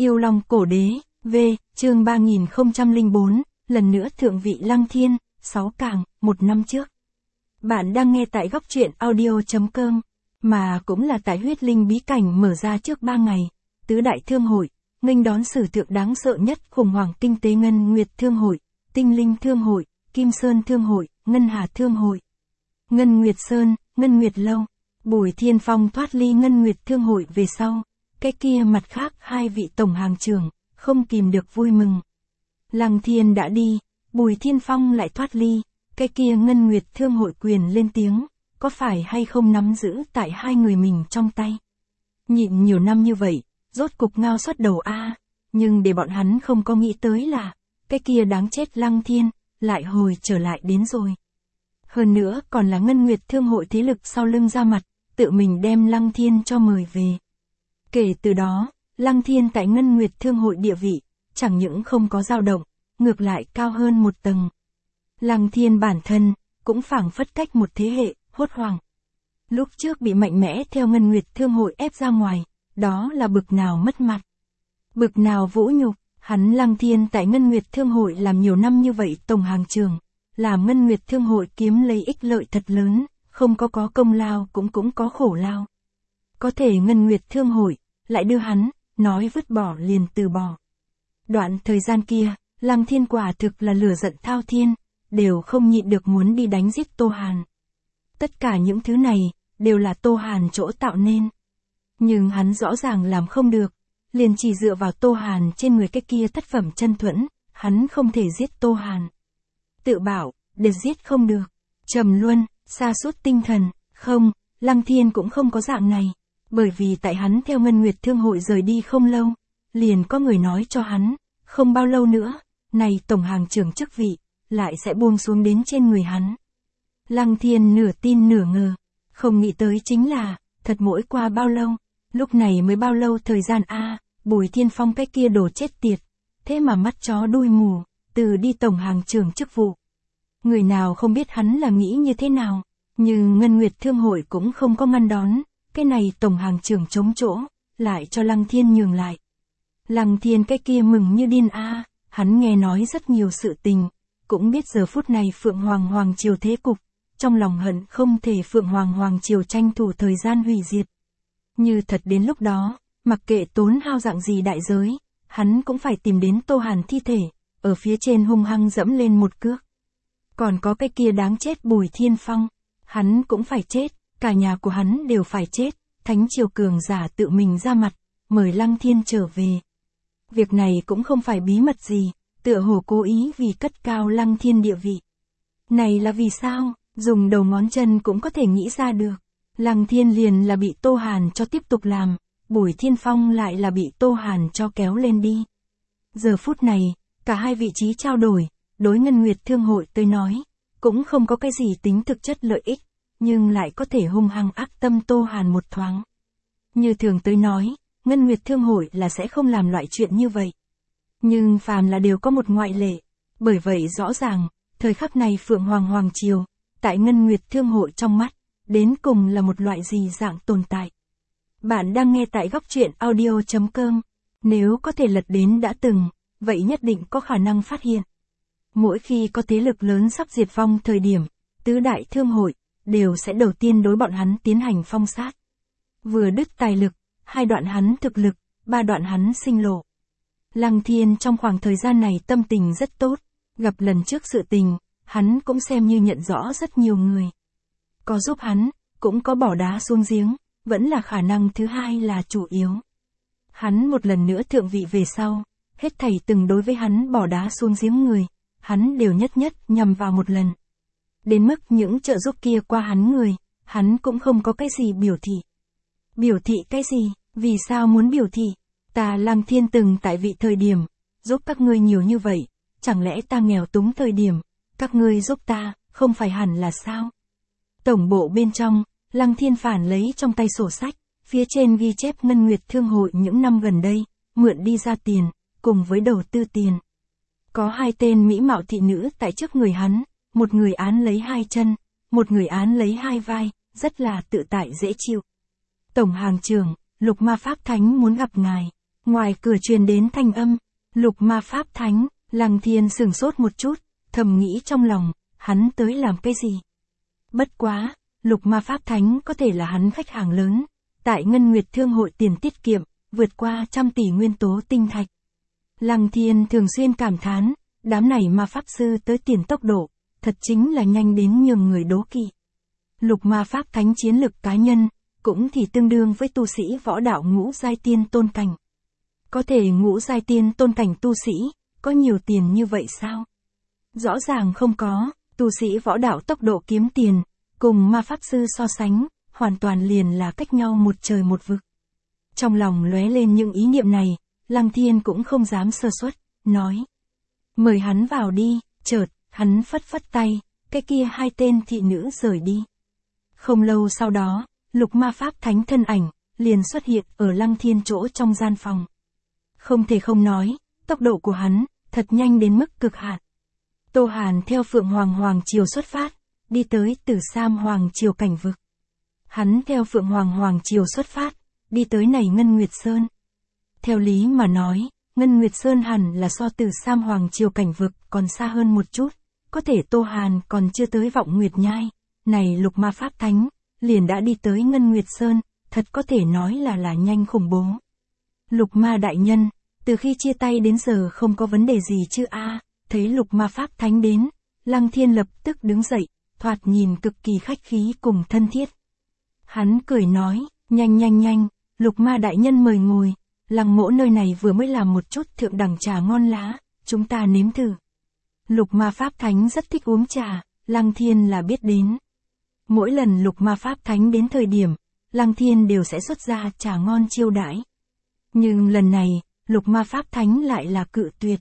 Yêu Long Cổ Đế, V, chương 3004, lần nữa thượng vị Lăng Thiên, 6 càng, 1 năm trước. Bạn đang nghe tại góc truyện audio.com, mà cũng là tại huyết linh bí cảnh mở ra trước 3 ngày, tứ đại thương hội, nghênh đón sử thượng đáng sợ nhất khủng hoảng kinh tế Ngân Nguyệt Thương Hội, Tinh Linh Thương Hội, Kim Sơn Thương Hội, Ngân Hà Thương Hội. Ngân Nguyệt Sơn, Ngân Nguyệt Lâu, Bùi Thiên Phong thoát ly Ngân Nguyệt Thương Hội về sau, cái kia mặt khác hai vị tổng hàng trưởng, không kìm được vui mừng. Lăng Thiên đã đi, Bùi Thiên Phong lại thoát ly, cái kia Ngân Nguyệt Thương Hội quyền lên tiếng, có phải hay không nắm giữ tại hai người mình trong tay. Nhịn nhiều năm như vậy, rốt cục ngao xuất đầu a, nhưng để bọn hắn không có nghĩ tới là, cái kia đáng chết Lăng Thiên, lại hồi trở lại đến rồi. Hơn nữa còn là Ngân Nguyệt Thương Hội thế lực sau lưng ra mặt, tự mình đem Lăng Thiên cho mời về. Kể từ đó, Lăng Thiên tại Ngân Nguyệt Thương Hội địa vị, chẳng những không có dao động, ngược lại cao hơn một tầng. Lăng Thiên bản thân, cũng phảng phất cách một thế hệ, hốt hoảng. Lúc trước bị mạnh mẽ theo Ngân Nguyệt Thương Hội ép ra ngoài, đó là bực nào mất mặt. Bực nào vũ nhục, hắn Lăng Thiên tại Ngân Nguyệt Thương Hội làm nhiều năm như vậy tổng hàng trưởng, làm Ngân Nguyệt Thương Hội kiếm lấy ích lợi thật lớn, không có công lao cũng có khổ lao. Có thể Ngân Nguyệt Thương Hội, lại đưa hắn, nói vứt bỏ liền từ bỏ. Đoạn thời gian kia, Lăng Thiên quả thực là lửa giận thao thiên, đều không nhịn được muốn đi đánh giết Tô Hàn. Tất cả những thứ này, đều là Tô Hàn chỗ tạo nên. Nhưng hắn rõ ràng làm không được, liền chỉ dựa vào Tô Hàn trên người cái kia thất phẩm chân thuẫn, hắn không thể giết Tô Hàn. Tự bảo, để giết không được. Trầm luân, sa sút tinh thần, không, Lăng Thiên cũng không có dạng này. Bởi vì tại hắn theo Ngân Nguyệt Thương Hội rời đi không lâu, liền có người nói cho hắn, không bao lâu nữa, này tổng hàng trưởng chức vị, lại sẽ buông xuống đến trên người hắn. Lăng Thiên nửa tin nửa ngờ, không nghĩ tới chính là, thật mỗi qua bao lâu, lúc này mới bao lâu thời gian a, Bùi Thiên Phong cái kia đồ chết tiệt, thế mà mắt chó đuôi mù, từ đi tổng hàng trưởng chức vụ. Người nào không biết hắn là nghĩ như thế nào, nhưng Ngân Nguyệt Thương Hội cũng không có ngăn đón. Cái này tổng hàng trưởng chống chỗ, lại cho Lăng Thiên nhường lại. Lăng Thiên cái kia mừng như điên a, hắn nghe nói rất nhiều sự tình, cũng biết giờ phút này Phượng Hoàng Triều thế cục, trong lòng hận không thể Phượng Hoàng Triều tranh thủ thời gian hủy diệt. Như thật đến lúc đó, mặc kệ tốn hao dạng gì đại giới, hắn cũng phải tìm đến Tô Hàn thi thể, ở phía trên hung hăng dẫm lên một cước. Còn có cái kia đáng chết Bùi Thiên Phong, hắn cũng phải chết. Cả nhà của hắn đều phải chết, Thánh Triều cường giả tự mình ra mặt, mời Lăng Thiên trở về. Việc này cũng không phải bí mật gì, tựa hồ cố ý vì cất cao Lăng Thiên địa vị. Này là vì sao, dùng đầu ngón chân cũng có thể nghĩ ra được. Lăng Thiên liền là bị Tô Hàn cho tiếp tục làm, Bùi Thiên Phong lại là bị Tô Hàn cho kéo lên đi. Giờ phút này, cả hai vị trí trao đổi, đối Ngân Nguyệt Thương Hội tới nói, cũng không có cái gì tính thực chất lợi ích. Nhưng lại có thể hung hăng ác tâm Tô Hàn một thoáng. Như thường tới nói, Ngân Nguyệt Thương Hội là sẽ không làm loại chuyện như vậy. Nhưng phàm là đều có một ngoại lệ. Bởi vậy rõ ràng, thời khắc này Phượng Hoàng Triều, tại Ngân Nguyệt Thương Hội trong mắt, đến cùng là một loại gì dạng tồn tại. Bạn đang nghe tại góc truyện audio.com. Nếu có thể lật đến đã từng, vậy nhất định có khả năng phát hiện. Mỗi khi có thế lực lớn sắp diệt vong thời điểm, tứ đại thương hội, đều sẽ đầu tiên đối bọn hắn tiến hành phong sát. Vừa đứt tài lực, 2 đoạn hắn thực lực, 3 đoạn hắn sinh lộ. Lăng Thiên trong khoảng thời gian này tâm tình rất tốt, gặp lần trước sự tình, hắn cũng xem như nhận rõ rất nhiều người. Có giúp hắn, cũng có bỏ đá xuống giếng, vẫn là khả năng thứ hai là chủ yếu. Hắn một lần nữa thượng vị về sau, hết thảy từng đối với hắn bỏ đá xuống giếng người, hắn đều nhất nhằm vào một lần. Đến mức những trợ giúp kia qua hắn người, hắn cũng không có cái gì biểu thị. Biểu thị cái gì, vì sao muốn biểu thị? Ta Lăng Thiên từng tại vị thời điểm, giúp các ngươi nhiều như vậy, chẳng lẽ ta nghèo túng thời điểm, các ngươi giúp ta, không phải hẳn là sao? Tổng bộ bên trong, Lăng Thiên phản lấy trong tay sổ sách, phía trên ghi chép Ngân Nguyệt Thương Hội những năm gần đây, mượn đi ra tiền, cùng với đầu tư tiền. Có 2 tên mỹ mạo thị nữ tại trước người hắn. Một người án lấy 2 chân, một người án lấy 2 vai, rất là tự tại dễ chịu. Tổng hàng trưởng, Lục Ma Pháp Thánh muốn gặp ngài. Ngoài cửa truyền đến thanh âm, Lục Ma Pháp Thánh. Lăng Thiên sửng sốt một chút, thầm nghĩ trong lòng, hắn tới làm cái gì? Bất quá, Lục Ma Pháp Thánh có thể là hắn khách hàng lớn, tại Ngân Nguyệt Thương hội tiền tiết kiệm, vượt qua 100 tỷ nguyên tố tinh thạch. Lăng Thiên thường xuyên cảm thán, đám này ma pháp sư tới tiền tốc độ, thật chính là nhanh đến nhường người đố kỵ. Lục Ma Pháp Thánh chiến lực cá nhân, cũng thì tương đương với tu sĩ võ đạo ngũ giai tiên tôn cảnh. Có thể ngũ giai tiên tôn cảnh tu sĩ, có nhiều tiền như vậy sao? Rõ ràng không có, tu sĩ võ đạo tốc độ kiếm tiền, cùng ma pháp sư so sánh, hoàn toàn liền là cách nhau một trời một vực. Trong lòng lóe lên những ý niệm này, Lăng Thiên cũng không dám sơ suất, nói. Mời hắn vào đi, chợt, hắn phất phất tay, cái kia hai tên thị nữ rời đi. Không lâu sau đó, Lục Ma Pháp Thánh thân ảnh, liền xuất hiện ở Lăng Thiên chỗ trong gian phòng. Không thể không nói, tốc độ của hắn, thật nhanh đến mức cực hạn. Tô Hàn theo Phượng Hoàng Triều xuất phát, đi tới Tử Sam Hoàng Triều cảnh vực. Hắn theo Phượng Hoàng Triều xuất phát, đi tới này Ngân Nguyệt Sơn. Theo lý mà nói, Ngân Nguyệt Sơn hẳn là so Tử Sam Hoàng Triều cảnh vực còn xa hơn một chút, có thể Tô Hàn còn chưa tới Vọng Nguyệt Nhai, này Lục Ma Pháp Thánh, liền đã đi tới Ngân Nguyệt Sơn, thật có thể nói là nhanh khủng bố. Lục Ma đại nhân, từ khi chia tay đến giờ không có vấn đề gì chứ a? Thấy Lục Ma Pháp Thánh đến, Lăng Thiên lập tức đứng dậy, thoạt nhìn cực kỳ khách khí cùng thân thiết. Hắn cười nói, nhanh, Lục Ma đại nhân mời ngồi, Lăng mỗ nơi này vừa mới làm một chút thượng đẳng trà ngon lá, chúng ta nếm thử. Lục Ma Pháp Thánh rất thích uống trà, Lăng Thiên là biết đến. Mỗi lần Lục Ma Pháp Thánh đến thời điểm, Lăng Thiên đều sẽ xuất ra trà ngon chiêu đãi. Nhưng lần này, Lục Ma Pháp Thánh lại là cự tuyệt.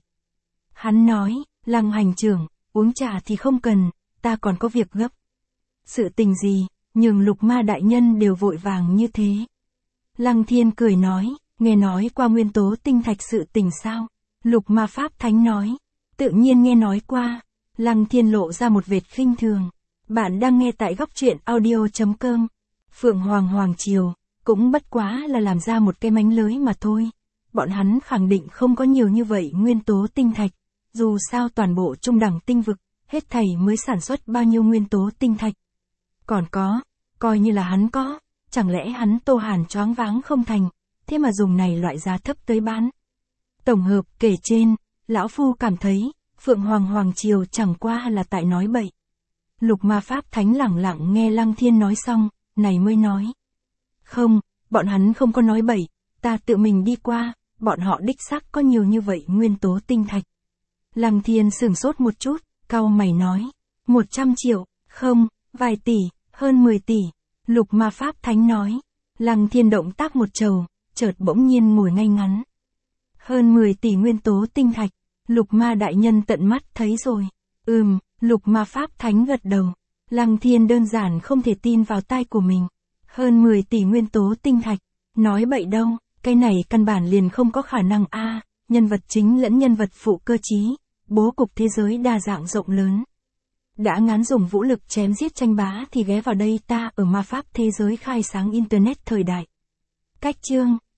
Hắn nói, Lăng hành trưởng, uống trà thì không cần, ta còn có việc gấp. Sự tình gì, nhường Lục Ma đại nhân đều vội vàng như thế. Lăng Thiên cười nói, nghe nói qua nguyên tố tinh thạch sự tình sao? Lục Ma Pháp Thánh nói, tự nhiên nghe nói qua. Lăng Thiên lộ ra một vệt khinh thường. Bạn đang nghe tại góc truyện audio.com. Phượng Hoàng Triều, cũng bất quá là làm ra một cái mánh lới mà thôi. Bọn hắn khẳng định không có nhiều như vậy nguyên tố tinh thạch. Dù sao toàn bộ trung đẳng tinh vực, hết thảy mới sản xuất bao nhiêu nguyên tố tinh thạch. Còn có, coi như là hắn có, chẳng lẽ hắn Tô Hàn choáng váng không thành, thế mà dùng này loại giá thấp tới bán. Tổng hợp kể trên, lão phu cảm thấy, Phượng Hoàng Triều chẳng qua là tại nói bậy. Lục Ma Pháp Thánh lẳng lặng nghe Lăng Thiên nói xong, này mới nói. Không, bọn hắn không có nói bậy, ta tự mình đi qua, bọn họ đích xác có nhiều như vậy nguyên tố tinh thạch. Lăng Thiên sửng sốt một chút, cau mày nói. 100 triệu, không, vài tỷ, hơn 10 tỷ. Lục Ma Pháp Thánh nói. Lăng Thiên động tác một trầu, chợt bỗng nhiên ngồi ngay ngắn. Hơn 10 tỷ nguyên tố tinh thạch, Lục Ma đại nhân tận mắt thấy rồi. Lục Ma Pháp Thánh gật đầu. Lăng Thiên đơn giản không thể tin vào tai của mình. Hơn 10 tỷ nguyên tố tinh thạch, nói bậy đâu, cái này căn bản liền không có khả năng a. Nhân vật chính lẫn nhân vật phụ cơ trí, bố cục thế giới đa dạng rộng lớn. Đã ngán dùng vũ lực chém giết tranh bá thì ghé vào đây ta ở ma pháp thế giới khai sáng internet thời đại. Cách chương